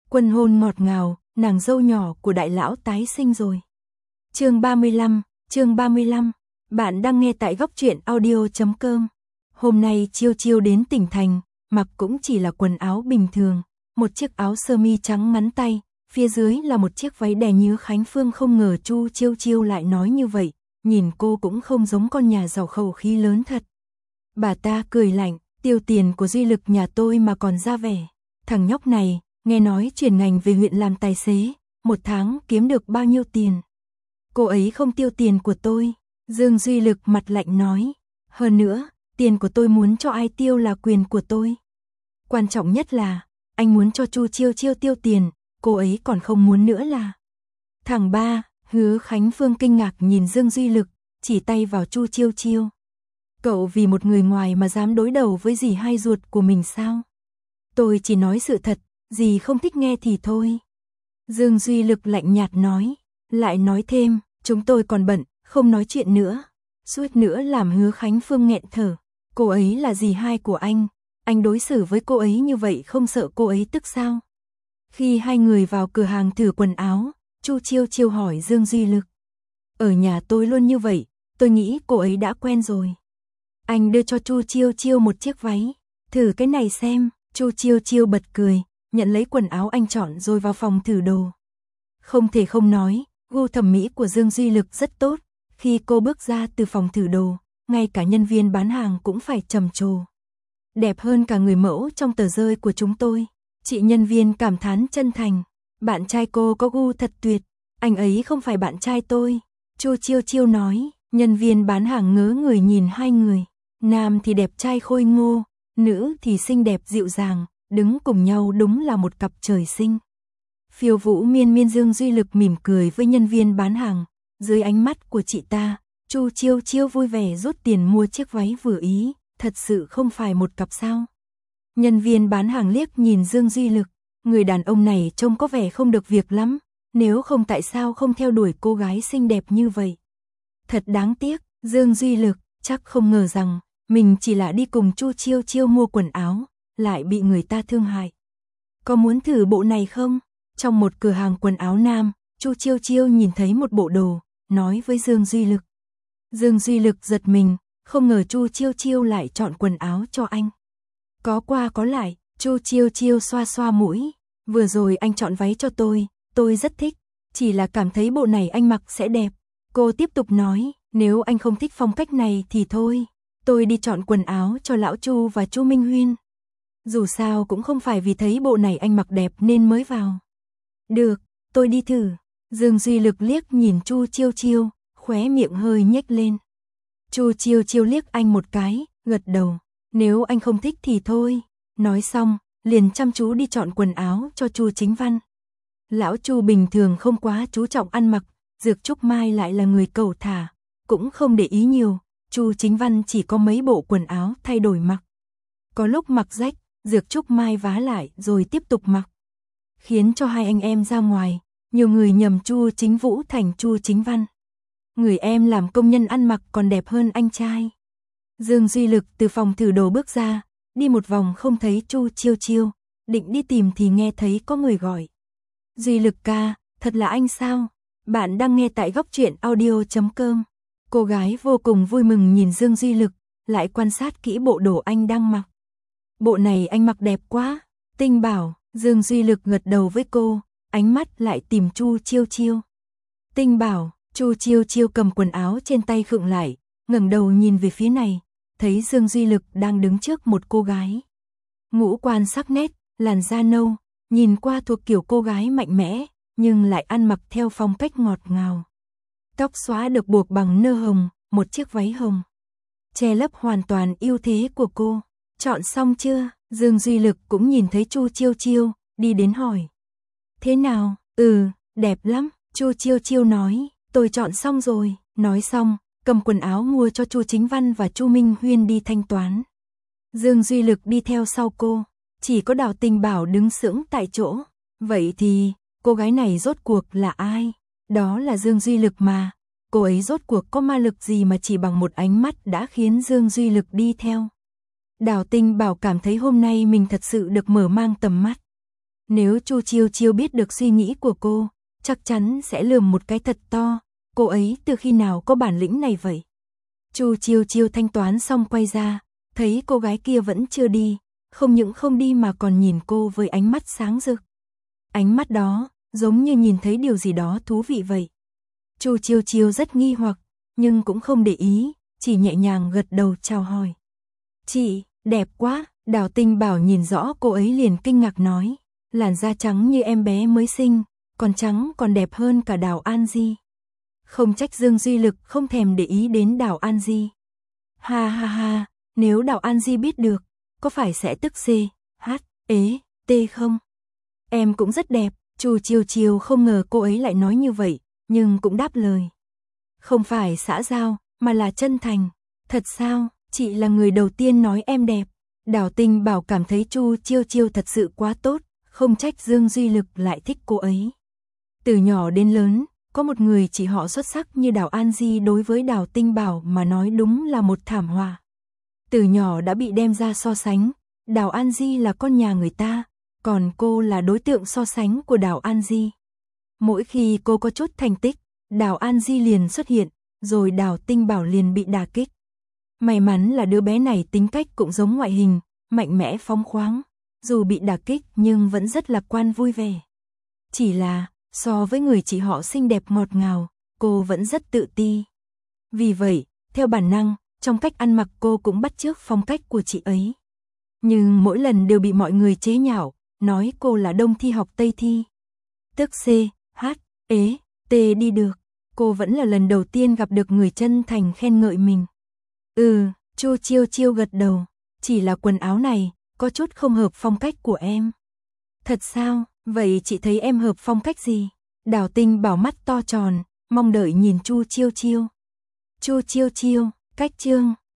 Quân hôn ngọt ngào, nàng dâu nhỏ của đại lão tái sinh rồi. Chương 35, bạn đang nghe tại góc truyện audio.com. Hôm nay Chiêu Chiêu đến tỉnh thành, mặc cũng chỉ là quần áo bình thường, một chiếc áo sơ mi trắng ngắn tay, phía dưới là một chiếc váy đè nhứ Khánh Phương. Không ngờ Chu Chiêu Chiêu lại nói như vậy, nhìn cô cũng không giống con nhà giàu khẩu khí lớn thật. Bà ta cười lạnh, tiêu tiền của Duy Lực nhà tôi mà còn ra vẻ. Thằng nhóc này, nghe nói chuyển ngành về huyện làm tài xế, một tháng kiếm được bao nhiêu tiền. Cô ấy không tiêu tiền của tôi, Dương Duy Lực mặt lạnh nói. Hơn nữa, tiền của tôi muốn cho ai tiêu là quyền của tôi. Quan trọng nhất là, anh muốn cho Chu Chiêu Chiêu tiêu tiền, cô ấy còn không muốn nữa là. Thằng ba, Hứa Khánh Phương kinh ngạc nhìn Dương Duy Lực, chỉ tay vào Chu Chiêu Chiêu. Cậu vì một người ngoài mà dám đối đầu với dì hai ruột của mình sao? Tôi chỉ nói sự thật, dì không thích nghe thì thôi. Dương Duy Lực lạnh nhạt nói, lại nói thêm, chúng tôi còn bận, không nói chuyện nữa. Suýt nữa làm Hứa Khánh Phương nghẹn thở, cô ấy là dì hai của anh đối xử với cô ấy như vậy không sợ cô ấy tức sao? Khi hai người vào cửa hàng thử quần áo, Chu Chiêu Chiêu hỏi Dương Duy Lực. Ở nhà tôi luôn như vậy, tôi nghĩ cô ấy đã quen rồi. Anh đưa cho Chu Chiêu Chiêu một chiếc váy, thử cái này xem. Chu Chiêu Chiêu bật cười, nhận lấy quần áo anh chọn rồi vào phòng thử đồ. Không thể không nói, gu thẩm mỹ của Dương Duy Lực rất tốt. Khi cô bước ra từ phòng thử đồ, ngay cả nhân viên bán hàng cũng phải trầm trồ. Đẹp hơn cả người mẫu trong tờ rơi của chúng tôi. Chị nhân viên cảm thán chân thành. Bạn trai cô có gu thật tuyệt, anh ấy không phải bạn trai tôi. Chu Chiêu Chiêu nói, nhân viên bán hàng ngớ người nhìn hai người. Nam thì đẹp trai khôi ngô, nữ thì xinh đẹp dịu dàng, đứng cùng nhau đúng là một cặp trời sinh. Phiêu vũ miên miên. Dương Duy Lực mỉm cười với nhân viên bán hàng. Dưới ánh mắt của chị ta, Chu Chiêu Chiêu vui vẻ rút tiền mua chiếc váy vừa ý, thật sự không phải một cặp sao. Nhân viên bán hàng liếc nhìn Dương Duy Lực, người đàn ông này trông có vẻ không được việc lắm, nếu không tại sao không theo đuổi cô gái xinh đẹp như vậy. Thật đáng tiếc, Dương Duy Lực chắc không ngờ rằng mình chỉ là đi cùng Chu Chiêu Chiêu mua quần áo, lại bị người ta thương hại. Có muốn thử bộ này không? Trong một cửa hàng quần áo nam, Chu Chiêu Chiêu nhìn thấy một bộ đồ, nói với Dương Duy Lực. Dương Duy Lực giật mình, không ngờ Chu Chiêu Chiêu lại chọn quần áo cho anh. Có qua có lại, Chu Chiêu Chiêu xoa xoa mũi. Vừa rồi anh chọn váy cho tôi rất thích, chỉ là cảm thấy bộ này anh mặc sẽ đẹp. Cô tiếp tục nói, nếu anh không thích phong cách này thì thôi, tôi đi chọn quần áo cho lão Chu và Chu Minh Huyên. Dù sao cũng không phải vì thấy bộ này anh mặc đẹp nên mới vào. Được, tôi đi thử. Dương Duy Lực liếc nhìn Chu Chiêu Chiêu, khóe miệng hơi nhếch lên. Chu Chiêu Chiêu liếc anh một cái, gật đầu. Nếu anh không thích thì thôi. Nói xong, liền chăm chú đi chọn quần áo cho Chu Chính Văn. Lão Chu bình thường không quá chú trọng ăn mặc, Dược Trúc Mai lại là người cẩu thả, cũng không để ý nhiều. Chu Chính Văn chỉ có mấy bộ quần áo thay đổi mặc. Có lúc mặc rách, Dược Trúc Mai vá lại rồi tiếp tục mặc. Khiến cho hai anh em ra ngoài, nhiều người nhầm Chu Chính Vũ thành Chu Chính Văn. Người em làm công nhân ăn mặc còn đẹp hơn anh trai. Dương Duy Lực từ phòng thử đồ bước ra, đi một vòng không thấy Chu Chiêu Chiêu, định đi tìm thì nghe thấy có người gọi. Duy Lực ca, thật là anh sao? Bạn đang nghe tại góc truyện audio.com. Cô gái vô cùng vui mừng nhìn Dương Duy Lực, lại quan sát kỹ bộ đồ anh đang mặc. Bộ này anh mặc đẹp quá, Tinh bảo. Dương Duy Lực gật đầu với cô, ánh mắt lại tìm Chu Chiêu Chiêu. Tinh bảo. Chu Chiêu Chiêu cầm quần áo trên tay khựng lại, ngẩng đầu nhìn về phía này, thấy Dương Duy Lực đang đứng trước một cô gái. Ngũ quan sắc nét, làn da nâu, nhìn qua thuộc kiểu cô gái mạnh mẽ, nhưng lại ăn mặc theo phong cách ngọt ngào. Tóc xóa được buộc bằng nơ hồng, một chiếc váy hồng, che lấp hoàn toàn ưu thế của cô. Chọn xong chưa? Dương Duy Lực cũng nhìn thấy Chu Chiêu Chiêu, đi đến hỏi. Thế nào? Đẹp lắm, Chu Chiêu Chiêu nói. Tôi chọn xong rồi. Nói xong, cầm quần áo mua cho Chu Chính Văn và Chu Minh Huyên đi thanh toán. Dương Duy Lực đi theo sau cô, chỉ có Đào Tinh Bảo đứng sững tại chỗ. Vậy thì, cô gái này rốt cuộc là ai? Đó là Dương Duy Lực mà. Cô ấy rốt cuộc có ma lực gì mà chỉ bằng một ánh mắt đã khiến Dương Duy Lực đi theo. Đào Tinh Bảo cảm thấy hôm nay mình thật sự được mở mang tầm mắt. Nếu Chu Chiêu Chiêu biết được suy nghĩ của cô, chắc chắn sẽ lườm một cái thật to, cô ấy từ khi nào có bản lĩnh này vậy? Chu Chiêu Chiêu thanh toán xong quay ra, thấy cô gái kia vẫn chưa đi, không những không đi mà còn nhìn cô với ánh mắt sáng rực. Ánh mắt đó, giống như nhìn thấy điều gì đó thú vị vậy. Chu Chiêu Chiêu rất nghi hoặc, nhưng cũng không để ý, chỉ nhẹ nhàng gật đầu chào hỏi. Chị, đẹp quá, Đào Tinh Bảo nhìn rõ cô ấy liền kinh ngạc nói, làn da trắng như em bé mới sinh, còn trắng còn đẹp hơn cả Đào An Di. Không trách Dương Duy Lực không thèm để ý đến Đào An Di. Ha ha ha, nếu Đào An Di biết được, có phải sẽ tức C.H.E.T không? Em cũng rất đẹp, Chu Chiêu Chiêu không ngờ cô ấy lại nói như vậy, nhưng cũng đáp lời. Không phải xã giao, mà là chân thành. Thật sao, chị là người đầu tiên nói em đẹp. Đào Tinh Bảo cảm thấy Chu Chiêu Chiêu thật sự quá tốt, không trách Dương Duy Lực lại thích cô ấy. Từ nhỏ đến lớn, có một người chỉ họ xuất sắc như Đào An Di đối với Đào Tinh Bảo mà nói đúng là một thảm họa. Từ nhỏ đã bị đem ra so sánh, Đào An Di là con nhà người ta, còn cô là đối tượng so sánh của Đào An Di. Mỗi khi cô có chút thành tích, Đào An Di liền xuất hiện, rồi Đào Tinh Bảo liền bị đả kích. May mắn là đứa bé này tính cách cũng giống ngoại hình, mạnh mẽ phóng khoáng, dù bị đả kích nhưng vẫn rất lạc quan vui vẻ. Chỉ là, so với người chị họ xinh đẹp ngọt ngào, cô vẫn rất tự ti. Vì vậy, theo bản năng, trong cách ăn mặc cô cũng bắt chước phong cách của chị ấy. Nhưng mỗi lần đều bị mọi người chế nhạo, nói cô là đông thi học tây thi. Tức C.H.E.T đi được, cô vẫn là lần đầu tiên gặp được người chân thành khen ngợi mình. Chu Chiêu Chiêu gật đầu, chỉ là quần áo này, có chút không hợp phong cách của em. Thật sao, vậy chị thấy em hợp phong cách gì? Đào Tinh Bảo mắt to tròn, mong đợi nhìn Chu Chiêu Chiêu. Chu Chiêu Chiêu, cách chương,